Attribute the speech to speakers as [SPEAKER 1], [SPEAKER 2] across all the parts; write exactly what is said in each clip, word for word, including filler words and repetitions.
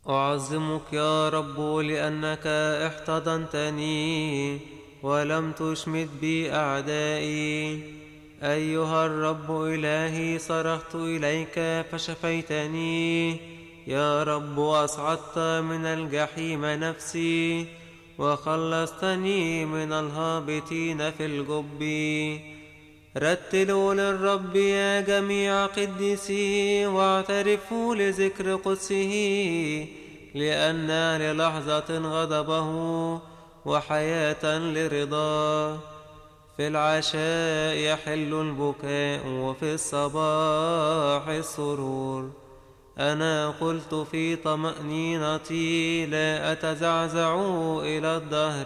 [SPEAKER 1] أعظمك يا رب لأنك احتضنتني ولم تشمت بي أعدائي. أيها الرب إلهي صرخت إليك فشفيتني. يا رب أصعدت من الجحيم نفسي وخلصتني من الهابطين في الجب. رتلوا للرب يا جميع قديسي واعترفوا لذكر قدسه، لأن للحظة غضبه وحياة لرضاه. في العشاء يحل البكاء وفي الصباح السرور. أنا قلت في طمأنينتي لا أتزعزع إلى الدهر.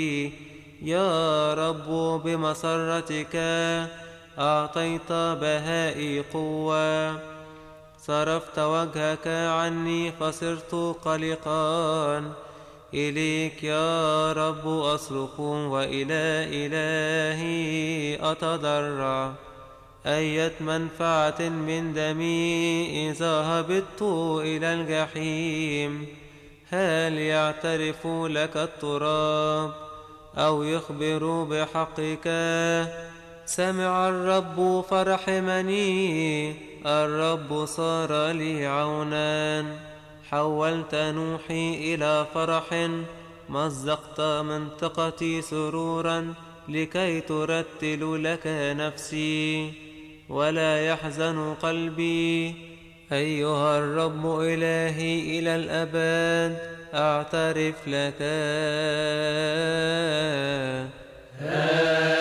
[SPEAKER 1] يا رب بمسرتك أعطيت بهائي قوة. صرفت وجهك عني فصرت قلقا. إليك يا رب أصرخ وإلى إلهي أتضرع. أية منفعة من دمي إذا هبطت إلى الجحيم؟ هل يعترف لك التراب أو يخبر بحقك؟ سمع الرب فرحمني، الرب صار لي عونا. حولت نوحي إلى فرح، مزقت منطقتي سرورا، لكي ترتل لك نفسي ولا يحزن قلبي. أيها الرب إلهي إلى الأبد أعترف لك.